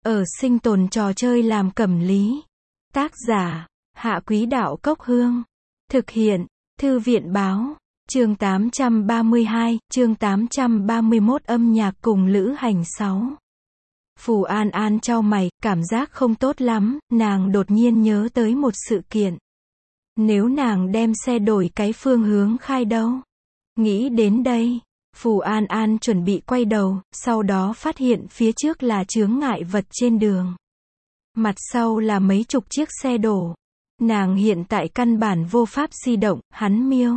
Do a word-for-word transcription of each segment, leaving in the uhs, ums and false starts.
Ở sinh tồn trò chơi làm cẩm lý. Tác giả, Hạ Quý Đạo Cốc Hương. Thực hiện, Thư viện Báo. Chương tám trăm ba mươi hai, chương tám trăm ba mươi mốt âm nhạc cùng lữ hành sáu. Phù An An chau mày, cảm giác không tốt lắm, nàng đột nhiên nhớ tới một sự kiện. Nếu nàng đem xe đổi cái phương hướng khai đâu? Nghĩ đến đây, Phù An An chuẩn bị quay đầu, sau đó phát hiện phía trước là chướng ngại vật trên đường. Mặt sau là mấy chục chiếc xe đổ. Nàng hiện tại căn bản vô pháp di động, hắn miêu.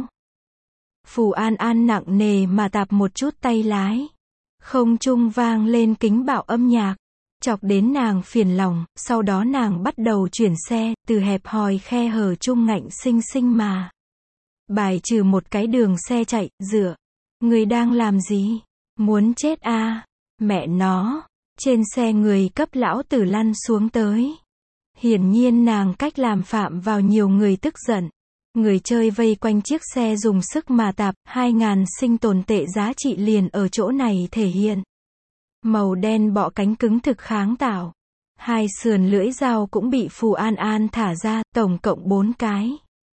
Phù An An nặng nề mà tạp một chút tay lái. Không trung vang lên kính bạo âm nhạc. Chọc đến nàng phiền lòng, sau đó nàng bắt đầu chuyển xe, từ hẹp hòi khe hở trung ngạnh xinh xinh mà bài trừ một cái đường xe chạy, dựa. Người đang làm gì? Muốn chết à? Mẹ nó. Trên xe người cấp lão tử lăn xuống tới. Hiển nhiên nàng cách làm phạm vào nhiều người tức giận. Người chơi vây quanh chiếc xe dùng sức mà tạp, hai ngàn sinh tồn tệ giá trị liền ở chỗ này thể hiện. Màu đen bọ cánh cứng thực kháng tạo. Hai sườn lưỡi dao cũng bị Phù An An thả ra, tổng cộng bốn cái.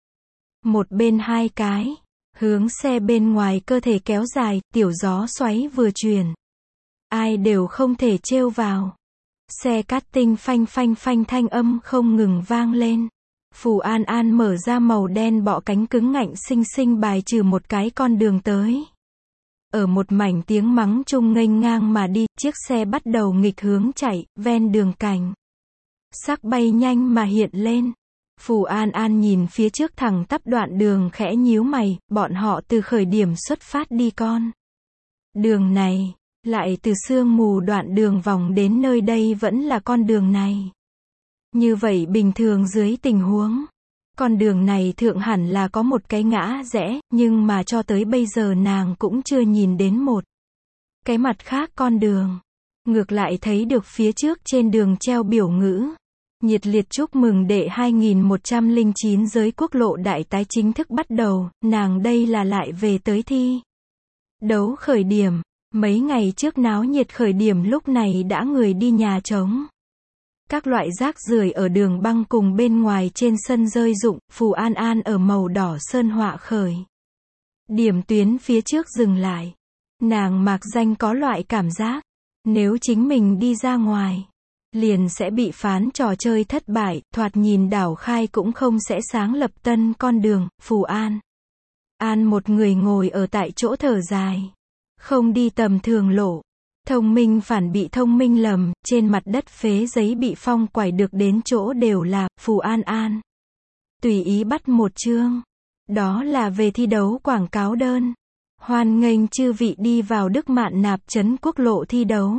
Một bên hai cái. Hướng xe bên ngoài cơ thể kéo dài, tiểu gió xoáy vừa truyền. Ai đều không thể trêu vào. Xe cát tinh phanh phanh phanh thanh âm không ngừng vang lên. Phù An An mở ra màu đen bọ cánh cứng ngạnh xinh xinh bài trừ một cái con đường tới. Ở một mảnh tiếng mắng chung nghênh ngang mà đi, chiếc xe bắt đầu nghịch hướng chạy, ven đường cành. Sắc bay nhanh mà hiện lên. Phù An An nhìn phía trước thẳng tắp đoạn đường khẽ nhíu mày, bọn họ từ khởi điểm xuất phát đi con đường này, lại từ sương mù đoạn đường vòng đến nơi đây vẫn là con đường này. Như vậy bình thường dưới tình huống, con đường này thượng hẳn là có một cái ngã rẽ, nhưng mà cho tới bây giờ nàng cũng chưa nhìn đến một cái mặt khác con đường. Ngược lại thấy được phía trước trên đường treo biểu ngữ. Nhiệt liệt chúc mừng đệ hai nghìn một trăm lẻ chín giới quốc lộ đại tái chính thức bắt đầu, nàng đây là lại về tới thi đấu khởi điểm. Mấy ngày trước náo nhiệt khởi điểm lúc này đã người đi nhà trống. Các loại rác rưởi ở đường băng cùng bên ngoài trên sân rơi rụng, Phù An An ở màu đỏ sơn họa khởi điểm tuyến phía trước dừng lại. Nàng mạc danh có loại cảm giác, nếu chính mình đi ra ngoài, liền sẽ bị phán trò chơi thất bại, thoạt nhìn đảo khai cũng không sẽ sáng lập tân con đường. Phù An An một người ngồi ở tại chỗ thở dài. Không đi tầm thường lộ. Thông minh phản bị thông minh lầm, trên mặt đất phế giấy bị phong quải được đến chỗ đều là, Phù An An tùy ý bắt một chương. Đó là về thi đấu quảng cáo đơn. Hoan nghênh chư vị đi vào Đức Mạn Nạp trấn quốc lộ thi đấu.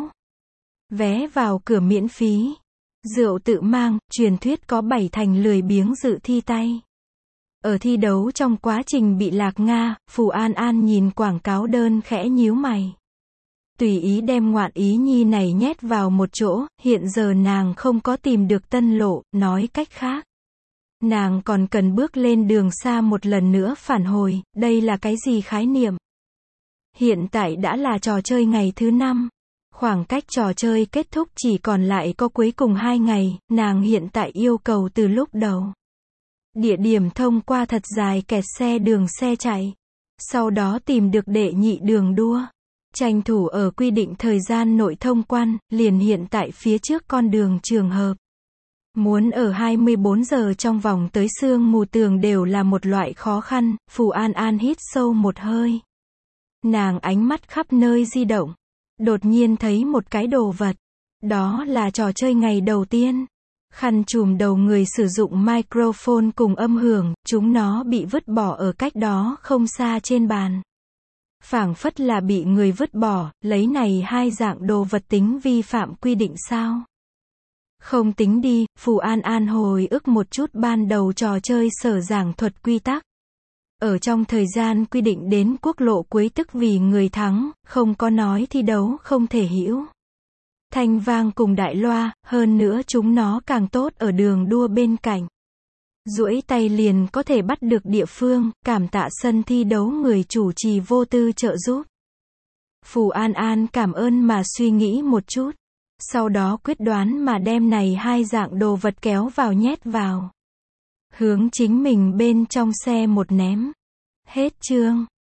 Vé vào cửa miễn phí. Rượu tự mang, truyền thuyết có bảy thành lười biếng dự thi tay. Ở thi đấu trong quá trình bị lạc Nga, Phù An An nhìn quảng cáo đơn khẽ nhíu mày. Tùy ý đem ngoạn ý nhi này nhét vào một chỗ, hiện giờ nàng không có tìm được tân lộ, nói cách khác. Nàng còn cần bước lên đường xa một lần nữa phản hồi, đây là cái gì khái niệm? Hiện tại đã là trò chơi ngày thứ năm. Khoảng cách trò chơi kết thúc chỉ còn lại có cuối cùng hai ngày, nàng hiện tại yêu cầu từ lúc đầu. Địa điểm thông qua thật dài kẹt xe đường xe chạy. Sau đó tìm được đệ nhị đường đua. Tranh thủ ở quy định thời gian nội thông quan, liền hiện tại phía trước con đường trường hợp. Muốn ở hai mươi bốn giờ trong vòng tới sương mù tường đều là một loại khó khăn. Phù An An hít sâu một hơi. Nàng ánh mắt khắp nơi di động. Đột nhiên thấy một cái đồ vật. Đó là trò chơi ngày đầu tiên. Khăn trùm đầu người sử dụng microphone cùng âm hưởng, chúng nó bị vứt bỏ ở cách đó không xa trên bàn. Phảng phất là bị người vứt bỏ, lấy này hai dạng đồ vật tính vi phạm quy định sao? Không tính đi. Phù An An hồi ức một chút ban đầu trò chơi sở giảng thuật quy tắc. Ở trong thời gian quy định đến quốc lộ cuối tức vì người thắng, không có nói thi đấu không thể hữu thanh vang cùng đại loa, hơn nữa chúng nó càng tốt ở đường đua bên cạnh. Duỗi tay liền có thể bắt được địa phương, cảm tạ sân thi đấu người chủ trì vô tư trợ giúp. Phù An An cảm ơn mà suy nghĩ một chút. Sau đó quyết đoán mà đem này hai dạng đồ vật kéo vào nhét vào. Hướng chính mình bên trong xe một ném. Hết chương.